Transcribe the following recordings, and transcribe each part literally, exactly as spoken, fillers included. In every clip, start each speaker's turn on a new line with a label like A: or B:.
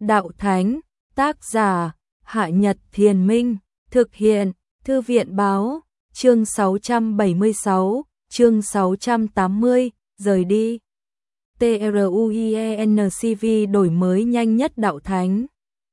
A: Đạo Thánh, tác giả, Hạ Nhật Thiền Minh, thực hiện, Thư viện Báo, chương sáu trăm bảy mươi sáu, chương sáu trăm tám mươi, rời đi. TRUIENCV đổi mới nhanh nhất Đạo Thánh.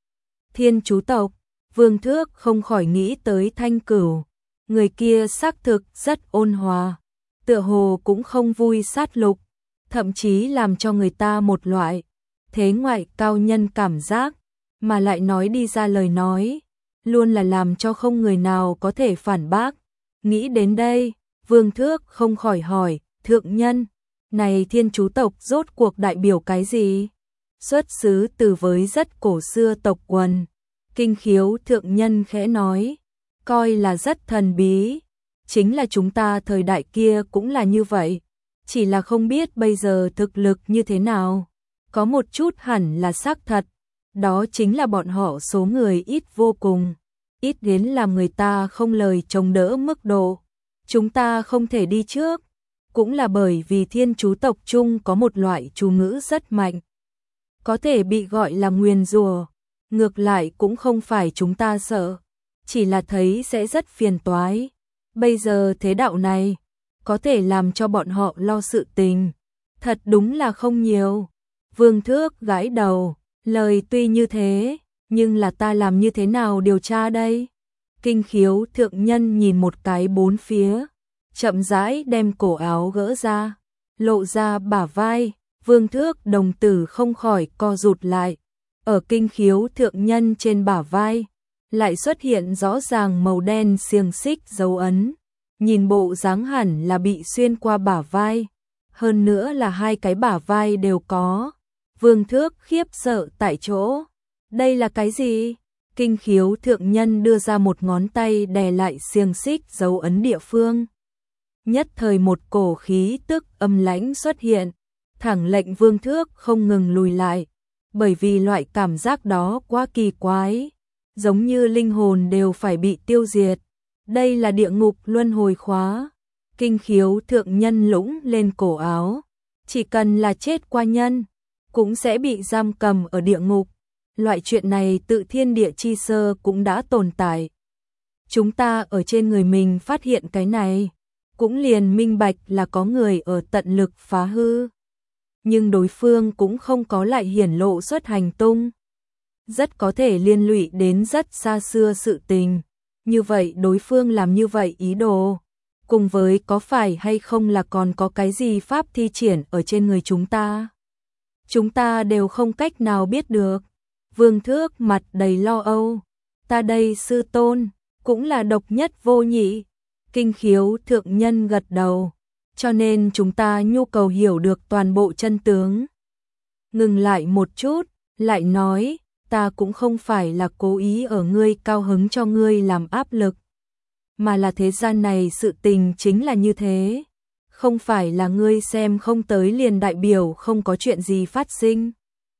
A: Thiên Chú Tộc, Vương Thước không khỏi nghĩ tới Thanh Cửu, người kia xác thực rất ôn hòa, tựa hồ cũng không vui sát lục, thậm chí làm cho người ta một loại thế ngoại cao nhân cảm giác, mà lại nói đi ra lời nói, luôn là làm cho không người nào có thể phản bác. Nghĩ đến đây, Vương Thước không khỏi hỏi, thượng nhân, này Thiên Chú Tộc rốt cuộc đại biểu cái gì? Xuất xứ từ với rất cổ xưa tộc quần. Kinh Khiếu thượng nhân khẽ nói, coi là rất thần bí, chính là chúng ta thời đại kia cũng là như vậy, chỉ là không biết bây giờ thực lực như thế nào. Có một chút hẳn là xác thật, đó chính là bọn họ số người ít vô cùng, ít đến làm người ta không lời chống đỡ mức độ. Chúng ta không thể đi trước, cũng là bởi vì Thiên Chú Tộc chung có một loại chú ngữ rất mạnh, có thể bị gọi là nguyền rủa. Ngược lại cũng không phải chúng ta sợ, chỉ là thấy sẽ rất phiền toái. Bây giờ thế đạo này, có thể làm cho bọn họ lo sự tình, thật đúng là không nhiều. Vương Thước gãi đầu, lời tuy như thế, nhưng là ta làm như thế nào điều tra đây? Kinh Khiếu thượng nhân nhìn một cái bốn phía, chậm rãi đem cổ áo gỡ ra, lộ ra bả vai. Vương Thước đồng tử không khỏi co rụt lại. Ở Kinh Khiếu thượng nhân trên bả vai, lại xuất hiện rõ ràng màu đen xiềng xích dấu ấn, nhìn bộ dáng hẳn là bị xuyên qua bả vai, hơn nữa là hai cái bả vai đều có. Vương Thước khiếp sợ tại chỗ, đây là cái gì? Kinh Khiếu thượng nhân đưa ra một ngón tay đè lại xiềng xích dấu ấn địa phương. Nhất thời một cổ khí tức âm lãnh xuất hiện, thẳng lệnh Vương Thước không ngừng lùi lại. Bởi vì loại cảm giác đó quá kỳ quái, giống như linh hồn đều phải bị tiêu diệt. Đây là địa ngục luân hồi khóa. Kinh Khiếu thượng nhân lũng lên cổ áo, chỉ cần là chết qua nhân, cũng sẽ bị giam cầm ở địa ngục. Loại chuyện này tự thiên địa chi sơ cũng đã tồn tại. Chúng ta ở trên người mình phát hiện cái này, cũng liền minh bạch là có người ở tận lực phá hư. Nhưng đối phương cũng không có lại hiển lộ xuất hành tung, rất có thể liên lụy đến rất xa xưa sự tình. Như vậy đối phương làm như vậy ý đồ, cùng với có phải hay không là còn có cái gì pháp thi triển ở trên người chúng ta, chúng ta đều không cách nào biết được. Vương Thước mặt đầy lo âu, ta đây sư tôn, cũng là độc nhất vô nhị. Kinh Khiếu thượng nhân gật đầu, cho nên chúng ta nhu cầu hiểu được toàn bộ chân tướng. Ngừng lại một chút, lại nói, ta cũng không phải là cố ý ở ngươi cao hứng cho ngươi làm áp lực, mà là thế gian này sự tình chính là như thế, không phải là ngươi xem không tới liền đại biểu không có chuyện gì phát sinh.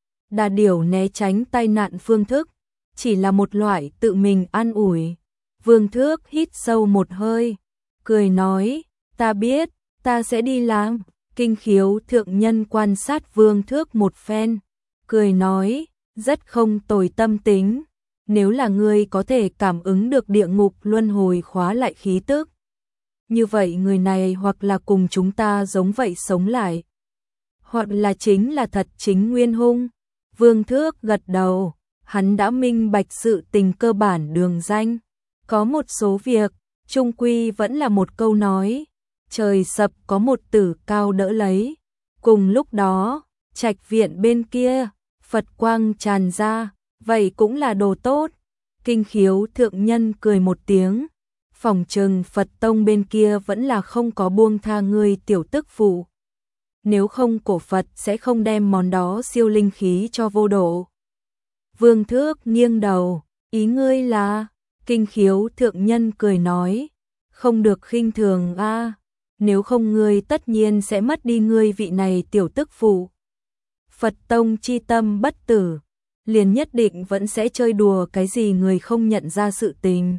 A: Đà điểu né tránh tai nạn phương thức, chỉ là một loại tự mình an ủi. Vương Thước hít sâu một hơi, cười nói, ta biết, ta sẽ đi làm. Kinh Khiếu thượng nhân quan sát Vương Thước một phen, cười nói, rất không tồi tâm tính. Nếu là ngươi có thể cảm ứng được địa ngục luân hồi khóa lại khí tức, như vậy người này hoặc là cùng chúng ta giống vậy sống lại, hoặc là chính là thật chính nguyên hung. Vương Thước gật đầu, hắn đã minh bạch sự tình cơ bản đường danh. Có một số việc, chung quy vẫn là một câu nói, trời sập có một tử cao đỡ lấy. Cùng lúc đó, trạch viện bên kia, Phật quang tràn ra, vậy cũng là đồ tốt. Kinh Khiếu thượng nhân cười một tiếng, phỏng chừng Phật tông bên kia vẫn là không có buông tha ngươi tiểu tức phụ. Nếu không cổ Phật sẽ không đem món đó siêu linh khí cho vô độ. Vương Thước nghiêng đầu, ý ngươi là? Kinh Khiếu thượng nhân cười nói, không được khinh thường a, nếu không ngươi tất nhiên sẽ mất đi ngươi vị này tiểu tức phụ. Phật tông chi tâm bất tử, liền nhất định vẫn sẽ chơi đùa cái gì người không nhận ra sự tình.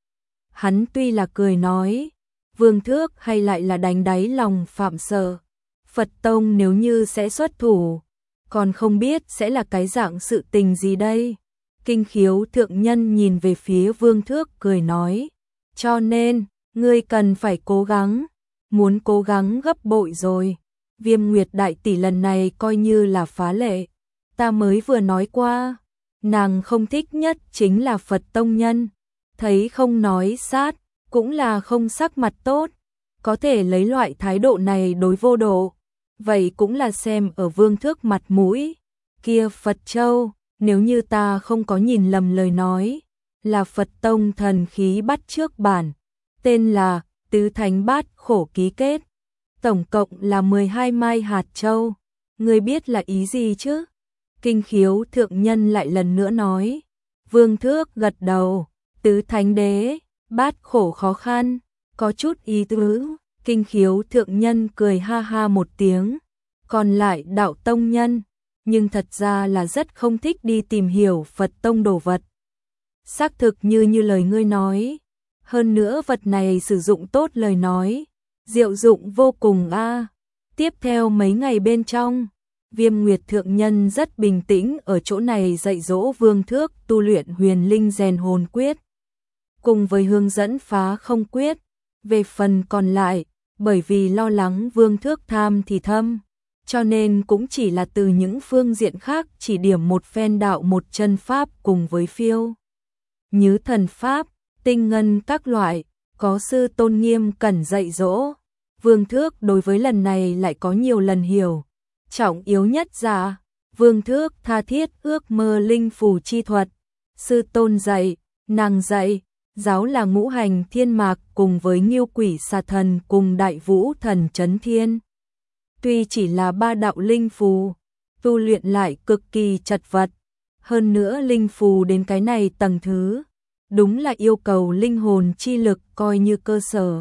A: Hắn tuy là cười nói, Vương Thước hay lại là đánh đáy lòng phạm sợ. Phật tông nếu như sẽ xuất thủ, còn không biết sẽ là cái dạng sự tình gì đây. Kinh Khiếu thượng nhân nhìn về phía Vương Thước cười nói, cho nên, ngươi cần phải cố gắng, muốn cố gắng gấp bội rồi. Viêm Nguyệt đại tỷ lần này coi như là phá lệ, ta mới vừa nói qua, nàng không thích nhất chính là Phật tông nhân, thấy không nói sát, cũng là không sắc mặt tốt, có thể lấy loại thái độ này đối vô độ, vậy cũng là xem ở Vương Thước mặt mũi. Kia Phật Châu, nếu như ta không có nhìn lầm lời nói, là Phật tông thần khí bắt trước bản, tên là Tứ Thánh Bát Khổ ký kết, tổng cộng là mười hai mai hạt châu, ngươi biết là ý gì chứ? Kinh Khiếu thượng nhân lại lần nữa nói. Vương Thước gật đầu, Tứ Thánh Đế, bát khổ khó khăn, có chút ý tứ. Kinh Khiếu thượng nhân cười ha ha một tiếng, còn lại đạo tông nhân, nhưng thật ra là rất không thích đi tìm hiểu Phật tông đồ vật. Xác thực như như lời ngươi nói, hơn nữa vật này sử dụng tốt lời nói, diệu dụng vô cùng a. Tiếp theo mấy ngày bên trong, Viêm Nguyệt thượng nhân rất bình tĩnh ở chỗ này dạy dỗ Vương Thước tu luyện Huyền Linh Rèn Hồn Quyết, cùng với hướng dẫn Phá Không Quyết. Về phần còn lại, bởi vì lo lắng Vương Thước tham thì thâm, cho nên cũng chỉ là từ những phương diện khác chỉ điểm một phen đạo một chân pháp cùng với phiêu như thần pháp, tinh ngân các loại, có sư tôn nghiêm cẩn dạy dỗ. Vương Thước đối với lần này lại có nhiều lần hiểu. Trọng yếu nhất là, Vương Thước tha thiết ước mơ linh phù chi thuật. Sư tôn dạy, nàng dạy, giáo là ngũ hành thiên mạc cùng với Ngưu Quỷ Xà Thần cùng Đại Vũ Thần Chấn Thiên. Tuy chỉ là ba đạo linh phù, tu luyện lại cực kỳ chật vật. Hơn nữa linh phù đến cái này tầng thứ, đúng là yêu cầu linh hồn chi lực coi như cơ sở.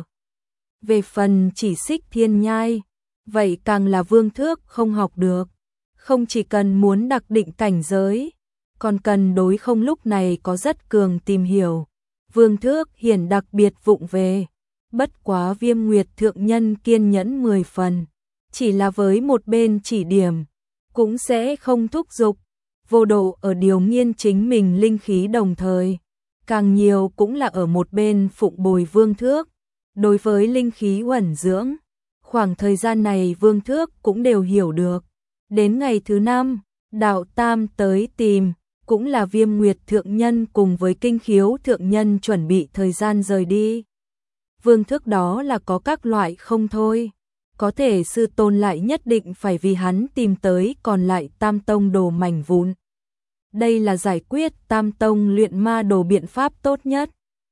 A: Về phần chỉ xích thiên nhai, vậy càng là Vương Thước không học được. Không chỉ cần muốn đặc định cảnh giới, còn cần đối không lúc này có rất cường tìm hiểu. Vương Thước hiển đặc biệt vụng về, bất quá Viêm Nguyệt thượng nhân kiên nhẫn mười phần, chỉ là với một bên chỉ điểm, cũng sẽ không thúc giục. Vô độ ở điều nghiên chính mình linh khí đồng thời, càng nhiều cũng là ở một bên phụng bồi Vương Thước. Đối với linh khí uẩn dưỡng, khoảng thời gian này Vương Thước cũng đều hiểu được. Đến ngày thứ năm, Đạo Tam tới tìm, cũng là Viêm Nguyệt thượng nhân cùng với Kinh Khiếu thượng nhân chuẩn bị thời gian rời đi. Vương Thước đó là có các loại không thôi, có thể sư tôn lại nhất định phải vì hắn tìm tới còn lại Tam Tông đồ mảnh vụn. Đây là giải quyết Tam Tông luyện ma đồ biện pháp tốt nhất.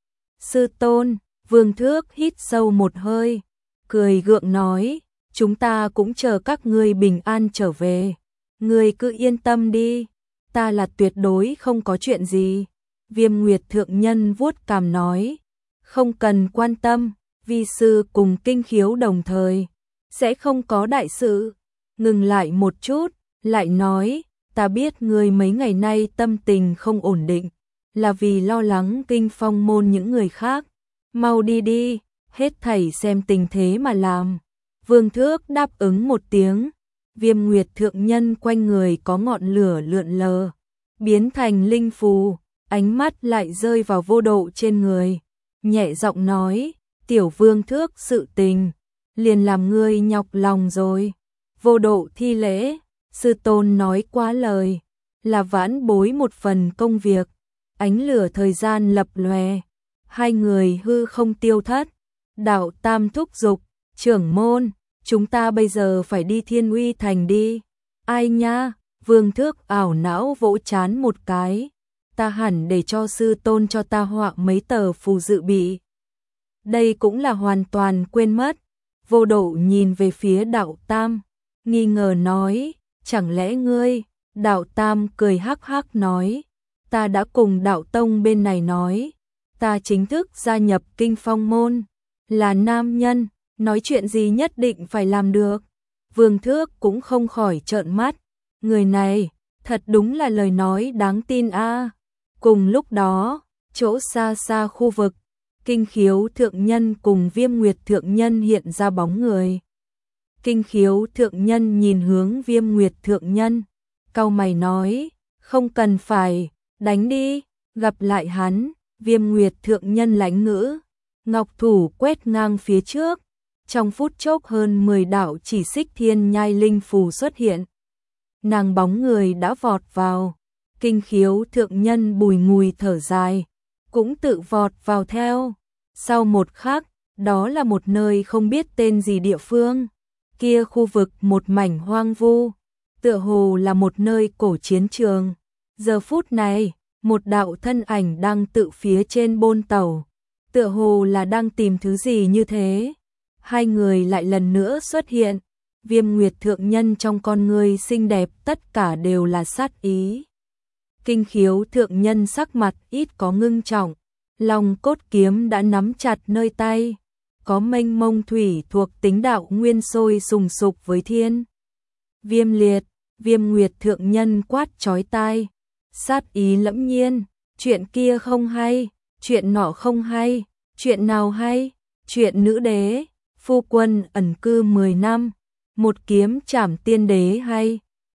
A: Sư tôn, Vương Thước hít sâu một hơi, cười gượng nói, chúng ta cũng chờ các ngươi bình an trở về. Ngươi cứ yên tâm đi, ta là tuyệt đối không có chuyện gì. Viêm Nguyệt thượng nhân vuốt cằm nói, không cần quan tâm, vi sư cùng Kinh Khiếu đồng thời, sẽ không có đại sự. Ngừng lại một chút, lại nói, ta biết ngươi mấy ngày nay tâm tình không ổn định, là vì lo lắng Kinh Phong môn những người khác. Mau đi đi, hết thảy xem tình thế mà làm. Vương Thước đáp ứng một tiếng. Viêm Nguyệt thượng nhân quanh người có ngọn lửa lượn lờ, biến thành linh phù, ánh mắt lại rơi vào Vô Độ trên người, nhẹ giọng nói, tiểu Vương Thước sự tình, liền làm ngươi nhọc lòng rồi. Vô Độ thi lễ, sư tôn nói quá lời, là vãn bối một phần công việc. Ánh lửa thời gian lập lòe, hai người hư không tiêu thất. Đạo Tam thúc giục, trưởng môn, chúng ta bây giờ phải đi Thiên Uy Thành đi. Ai nha, Vương Thước ảo não vỗ chán một cái, ta hẳn để cho sư tôn cho ta họa mấy tờ phù dự bị. Đây cũng là hoàn toàn quên mất. Vô Độ nhìn về phía Đạo Tam, nghi ngờ nói, chẳng lẽ ngươi? Đạo Tam cười hắc hắc nói, ta đã cùng Đạo Tông bên này nói, ta chính thức gia nhập Kinh Phong môn, là nam nhân, nói chuyện gì nhất định phải làm được. Vương Thước cũng không khỏi trợn mắt, người này, thật đúng là lời nói đáng tin a. Cùng lúc đó, chỗ xa xa khu vực, Kinh Khiếu thượng nhân cùng Viêm Nguyệt thượng nhân hiện ra bóng người. Kinh Khiếu thượng nhân nhìn hướng Viêm Nguyệt thượng nhân, cau mày nói, không cần phải, đánh đi, gặp lại hắn, Viêm Nguyệt thượng nhân lãnh ngữ, ngọc thủ quét ngang phía trước, trong phút chốc hơn mười đạo chỉ xích thiên nhai linh phù xuất hiện. Nàng bóng người đã vọt vào, Kinh Khiếu thượng nhân bùi ngùi thở dài, cũng tự vọt vào theo. Sau một khắc, đó là một nơi không biết tên gì địa phương, kia khu vực một mảnh hoang vu, tựa hồ là một nơi cổ chiến trường. Giờ phút này, một đạo thân ảnh đang tự phía trên bôn tàu, tựa hồ là đang tìm thứ gì như thế. Hai người lại lần nữa xuất hiện, Viêm Nguyệt thượng nhân trong con người xinh đẹp tất cả đều là sát ý. Kinh Khiếu thượng nhân sắc mặt ít có ngưng trọng, lòng cốt kiếm đã nắm chặt nơi tay, có mênh mông thủy thuộc tính đạo nguyên sôi sùng sục với thiên. Viêm liệt, Viêm Nguyệt thượng nhân quát chói tai, sát ý lẫm nhiên, chuyện kia không hay, chuyện nọ không hay, chuyện nào hay, chuyện nữ đế, phu quân ẩn cư mười năm, một kiếm chảm tiên đế hay.